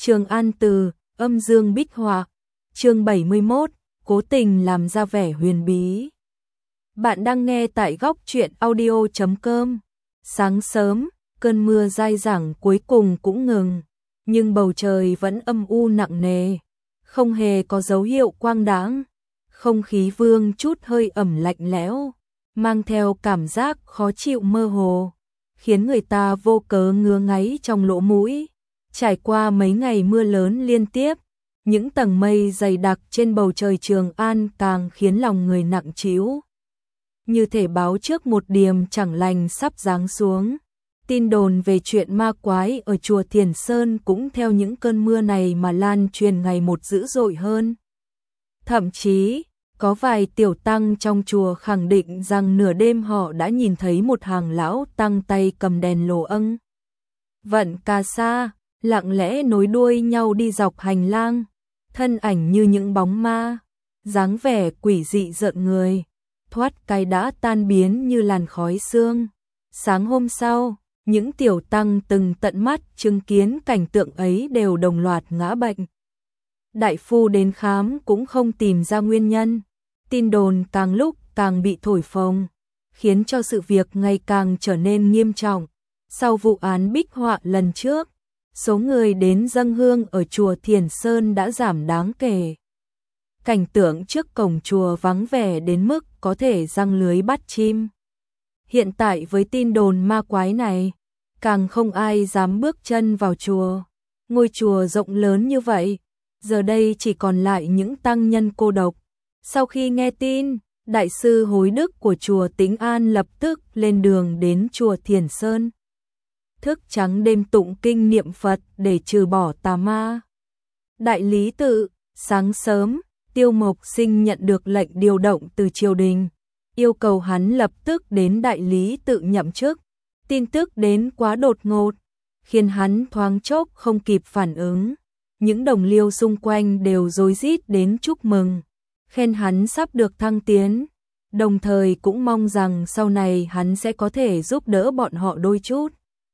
Trường An Từ, âm dương bích họa, chương 71, cố tình làm ra vẻ huyền bí. Bạn đang nghe tại góc truyện audio.com. Sáng sớm, cơn mưa dai dẳng cuối cùng cũng ngừng, nhưng bầu trời vẫn âm u nặng nề, không hề có dấu hiệu quang đãng. Không khí vương chút hơi ẩm lạnh lẽo, mang theo cảm giác khó chịu mơ hồ, khiến người ta vô cớ ngứa ngáy trong lỗ mũi. Trải qua mấy ngày mưa lớn liên tiếp, những tầng mây dày đặc trên bầu trời Trường An càng khiến lòng người nặng trĩu. Như thể báo trước một điềm chẳng lành sắp giáng xuống. Tin đồn về chuyện ma quái ở chùa Thiền Sơn cũng theo những cơn mưa này mà lan truyền ngày một dữ dội hơn. Thậm chí, có vài tiểu tăng trong chùa khẳng định rằng nửa đêm họ đã nhìn thấy một hàng lão tăng tay cầm đèn lồ âng vận cà sa, lặng lẽ nối đuôi nhau đi dọc hành lang, thân ảnh như những bóng ma, dáng vẻ quỷ dị rợn người, thoát cái đã tan biến như làn khói sương. Sáng hôm sau, những tiểu tăng từng tận mắt chứng kiến cảnh tượng ấy đều đồng loạt ngã bệnh. Đại phu đến khám cũng không tìm ra nguyên nhân. Tin đồn càng lúc càng bị thổi phồng, khiến cho sự việc ngày càng trở nên nghiêm trọng. Sau vụ án bích họa lần trước, số người đến dâng hương ở chùa Thiền Sơn đã giảm đáng kể. Cảnh tượng trước cổng chùa vắng vẻ đến mức có thể giăng lưới bắt chim. Hiện tại với tin đồn ma quái này, càng không ai dám bước chân vào chùa. Ngôi chùa rộng lớn như vậy, giờ đây chỉ còn lại những tăng nhân cô độc. Sau khi nghe tin, đại sư Hối Đức của chùa Tĩnh An lập tức lên đường đến chùa Thiền Sơn. Thức trắng đêm tụng kinh niệm Phật để trừ bỏ tà ma. Đại lý tự, sáng sớm, Tiêu Mộc Sinh nhận được lệnh điều động từ triều đình, yêu cầu hắn lập tức đến đại lý tự nhậm chức. Tin tức đến quá đột ngột, khiến hắn thoáng chốc không kịp phản ứng. Những đồng liêu xung quanh đều rối rít đến chúc mừng, khen hắn sắp được thăng tiến, đồng thời cũng mong rằng sau này hắn sẽ có thể giúp đỡ bọn họ đôi chút.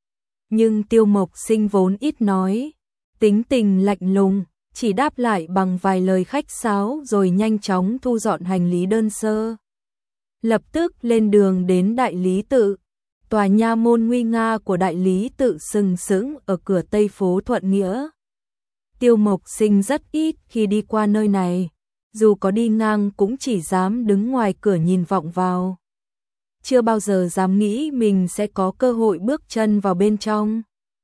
Nhưng Tiêu Mộc Sinh vốn ít nói, tính tình lạnh lùng, chỉ đáp lại bằng vài lời khách sáo rồi nhanh chóng thu dọn hành lý đơn sơ. Lập tức lên đường đến đại lý tự. Tòa nha môn nguy nga của đại lý tự sừng sững ở cửa Tây phố Thuận Nghĩa. Tiêu Mộc Sinh rất ít khi đi qua nơi này, dù có đi ngang cũng chỉ dám đứng ngoài cửa nhìn vọng vào. Chưa bao giờ dám nghĩ mình sẽ có cơ hội bước chân vào bên trong.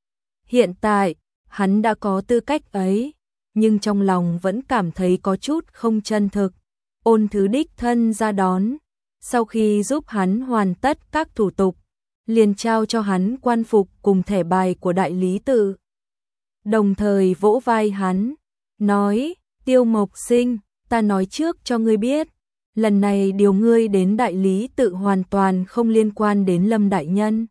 Hiện tại, hắn đã có tư cách ấy, nhưng trong lòng vẫn cảm thấy có chút không chân thực. Ôn Thứ đích thân ra đón, sau khi giúp hắn hoàn tất các thủ tục, liền trao cho hắn quan phục cùng thẻ bài của đại lý tự. Đồng thời vỗ vai hắn, nói, Tiêu Mộc Sinh, ta nói trước cho ngươi biết, lần này điều ngươi đến đại lý tự hoàn toàn không liên quan đến Lâm đại nhân.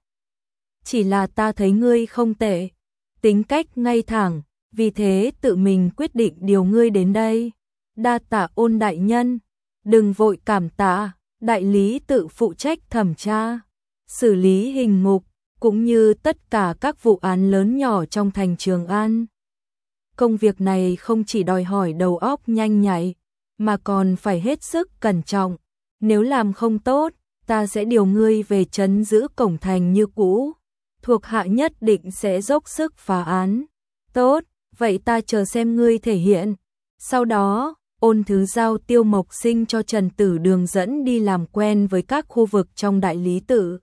Chỉ là ta thấy ngươi không tệ, tính cách ngay thẳng, vì thế tự mình quyết định điều ngươi đến đây. Đa tạ Ôn đại nhân, đừng vội cảm tạ, đại lý tự phụ trách thẩm tra, xử lý hình ngục, cũng như tất cả các vụ án lớn nhỏ trong thành Trường An. Công việc này không chỉ đòi hỏi đầu óc nhanh nhạy, mà còn phải hết sức cẩn trọng. Nếu làm không tốt, ta sẽ điều ngươi về trấn giữ cổng thành như cũ. Thuộc hạ nhất định sẽ dốc sức phá án. Tốt, vậy ta chờ xem ngươi thể hiện. Sau đó, Ôn Thứ giao Tiêu Mộc Sinh cho Trần Tử Đường dẫn đi làm quen với các khu vực trong đại lý tự.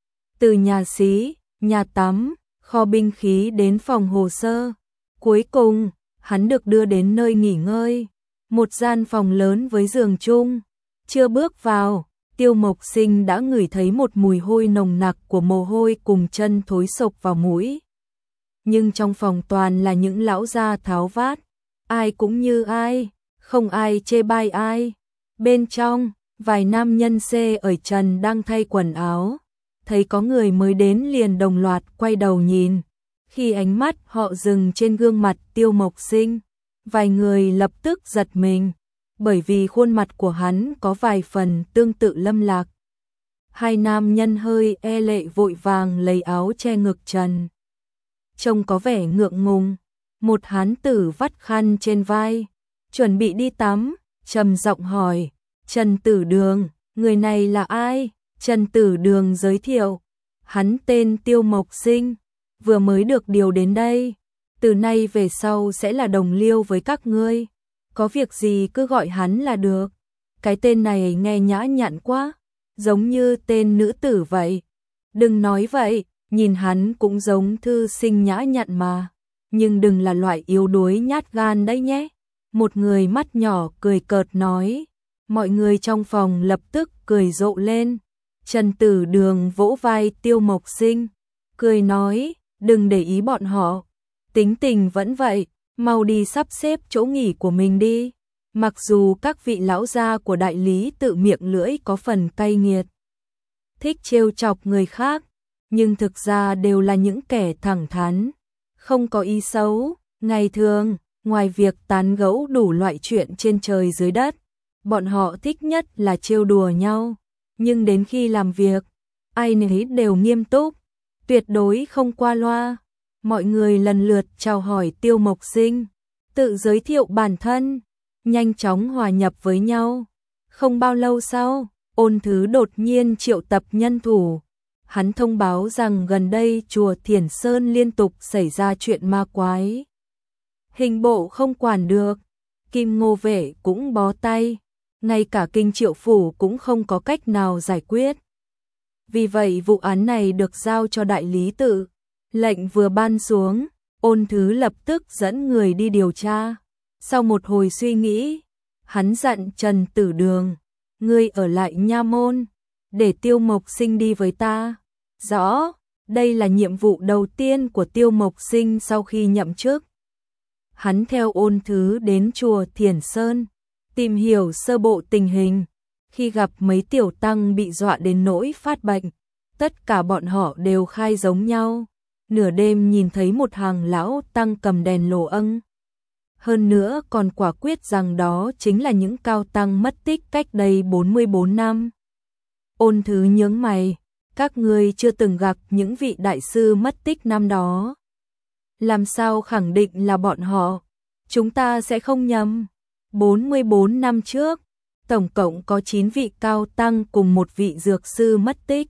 Từ nhà xí, nhà tắm, kho binh khí đến phòng hồ sơ. Cuối cùng, hắn được đưa đến nơi nghỉ ngơi, một gian phòng lớn với giường chung. Chưa bước vào, Tiêu Mộc Sinh đã ngửi thấy một mùi hôi nồng nặc của mồ hôi cùng chân thối sộc vào mũi. Nhưng trong phòng toàn là những lão già tháo vát, ai cũng như ai, không ai chê bai ai. Bên trong, vài nam nhân xê ở trần đang thay quần áo, thấy có người mới đến liền đồng loạt quay đầu nhìn. Khi ánh mắt họ dừng trên gương mặt Tiêu Mộc Sinh, vài người lập tức giật mình, bởi vì khuôn mặt của hắn có vài phần tương tự Lâm Lạc. Hai nam nhân hơi e lệ vội vàng lấy áo che ngực trần, trông có vẻ ngượng ngùng. Một hán tử vắt khăn trên vai, chuẩn bị đi tắm, trầm giọng hỏi, Trần Tử Đường, người này là ai? Trần Tử Đường giới thiệu, hắn tên Tiêu Mộc Sinh, vừa mới được điều đến đây, từ nay về sau sẽ là đồng liêu với các ngươi, có việc gì cứ gọi hắn là được. Cái tên này nghe nhã nhặn quá, giống như tên nữ tử vậy. Đừng nói vậy, nhìn hắn cũng giống thư sinh nhã nhặn mà, nhưng đừng là loại yếu đuối nhát gan đấy nhé. Một người mắt nhỏ cười cợt nói, mọi người trong phòng lập tức cười rộ lên. Trần Tử Đường vỗ vai Tiêu Mộc Sinh, cười nói, đừng để ý bọn họ, tính tình vẫn vậy, mau đi sắp xếp chỗ nghỉ của mình đi. Mặc dù các vị lão gia của đại lý tự miệng lưỡi có phần cay nghiệt, thích trêu chọc người khác, nhưng thực ra đều là những kẻ thẳng thắn, không có ý xấu. Ngày thường, ngoài việc tán gẫu đủ loại chuyện trên trời dưới đất, bọn họ thích nhất là trêu đùa nhau, nhưng đến khi làm việc, ai nấy đều nghiêm túc, tuyệt đối không qua loa. Mọi người lần lượt chào hỏi Tiêu Mộc Sinh, tự giới thiệu bản thân, nhanh chóng hòa nhập với nhau. Không bao lâu sau, Ôn Thứ đột nhiên triệu tập nhân thủ. Hắn thông báo rằng gần đây chùa Thiền Sơn liên tục xảy ra chuyện ma quái. Hình bộ không quản được, Kim Ngô Vệ cũng bó tay, ngay cả Kinh Triệu Phủ cũng không có cách nào giải quyết. Vì vậy vụ án này được giao cho đại lý tự. Lệnh vừa ban xuống, Ôn Thứ lập tức dẫn người đi điều tra. Sau một hồi suy nghĩ, hắn dặn Trần Tử Đường, ngươi ở lại nha môn, để Tiêu Mộc Sinh đi với ta. Rõ, đây là nhiệm vụ đầu tiên của Tiêu Mộc Sinh sau khi nhậm chức. Hắn theo Ôn Thứ đến chùa Thiền Sơn, tìm hiểu sơ bộ tình hình. Khi gặp mấy tiểu tăng bị dọa đến nỗi phát bệnh, tất cả bọn họ đều khai giống nhau. Nửa đêm nhìn thấy một hàng lão tăng cầm đèn lồ âng. Hơn nữa còn quả quyết rằng đó chính là những cao tăng mất tích cách đây 44 năm. Ôn Thứ nhướng mày, các ngươi chưa từng gặp những vị đại sư mất tích năm đó. Làm sao khẳng định là bọn họ? Chúng ta sẽ không nhầm. 44 năm trước, tổng cộng có 9 vị cao tăng cùng một vị dược sư mất tích.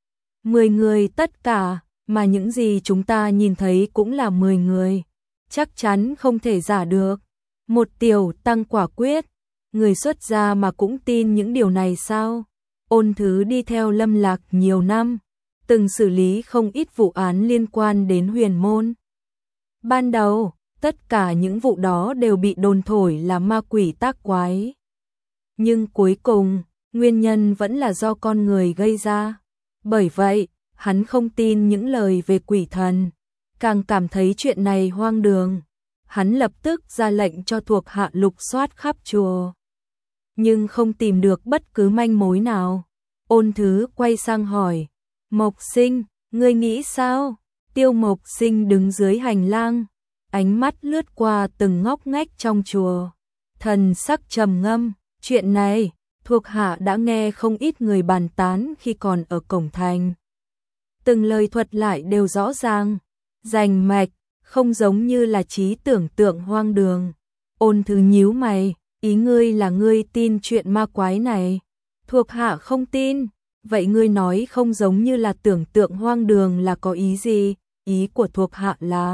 10 người tất cả, mà những gì chúng ta nhìn thấy cũng là 10 người. Chắc chắn không thể giả được. Một tiểu tăng quả quyết, người xuất gia mà cũng tin những điều này sao? Ôn Thứ đi theo Lâm Lạc nhiều năm, từng xử lý không ít vụ án liên quan đến huyền môn. Ban đầu, tất cả những vụ đó đều bị đồn thổi là ma quỷ tác quái. Nhưng cuối cùng, nguyên nhân vẫn là do con người gây ra. Bởi vậy, hắn không tin những lời về quỷ thần, càng cảm thấy chuyện này hoang đường. Hắn lập tức ra lệnh cho thuộc hạ lục soát khắp chùa, nhưng không tìm được bất cứ manh mối nào. Ôn Thứ quay sang hỏi, Mộc Sinh, ngươi nghĩ sao? Tiêu Mộc Sinh đứng dưới hành lang, ánh mắt lướt qua từng ngóc ngách trong chùa, thần sắc trầm ngâm. Chuyện này, thuộc hạ đã nghe không ít người bàn tán khi còn ở cổng thành. Từng lời thuật lại đều rõ ràng, rành mạch, không giống như là trí tưởng tượng hoang đường. Ôn Thứ nhíu mày, ý ngươi là ngươi tin chuyện ma quái này? Thuộc hạ không tin. Vậy ngươi nói không giống như là tưởng tượng hoang đường là có ý gì? Ý của thuộc hạ là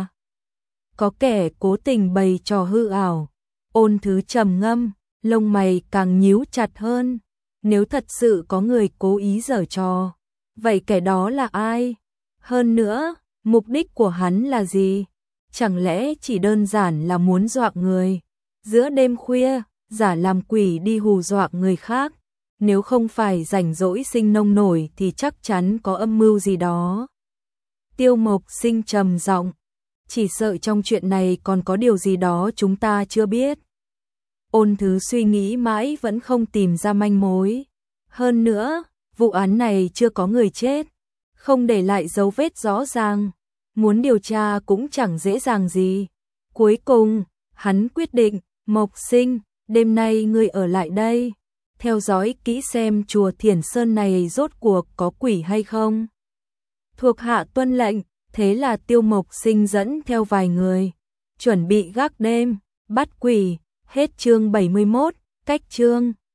có kẻ cố tình bày trò hư ảo. Ôn Thứ trầm ngâm, lông mày càng nhíu chặt hơn. Nếu thật sự có người cố ý giở trò, vậy kẻ đó là ai? Hơn nữa, mục đích của hắn là gì? Chẳng lẽ chỉ đơn giản là muốn dọa người? Giữa đêm khuya, giả làm quỷ đi hù dọa người khác. Nếu không phải rảnh rỗi sinh nông nổi thì chắc chắn có âm mưu gì đó. Tiêu Mộc Sinh trầm giọng, chỉ sợ trong chuyện này còn có điều gì đó chúng ta chưa biết. Ôn Thứ suy nghĩ mãi vẫn không tìm ra manh mối. Hơn nữa, vụ án này chưa có người chết, không để lại dấu vết rõ ràng, muốn điều tra cũng chẳng dễ dàng gì. Cuối cùng, hắn quyết định, Mộc Sinh, đêm nay ngươi ở lại đây, theo dõi kỹ xem chùa Thiền Sơn này rốt cuộc có quỷ hay không. Thuộc hạ tuân lệnh. Thế là Tiêu Mộc Sinh dẫn theo vài người, chuẩn bị gác đêm, bắt quỷ, hết chương 71, cách chương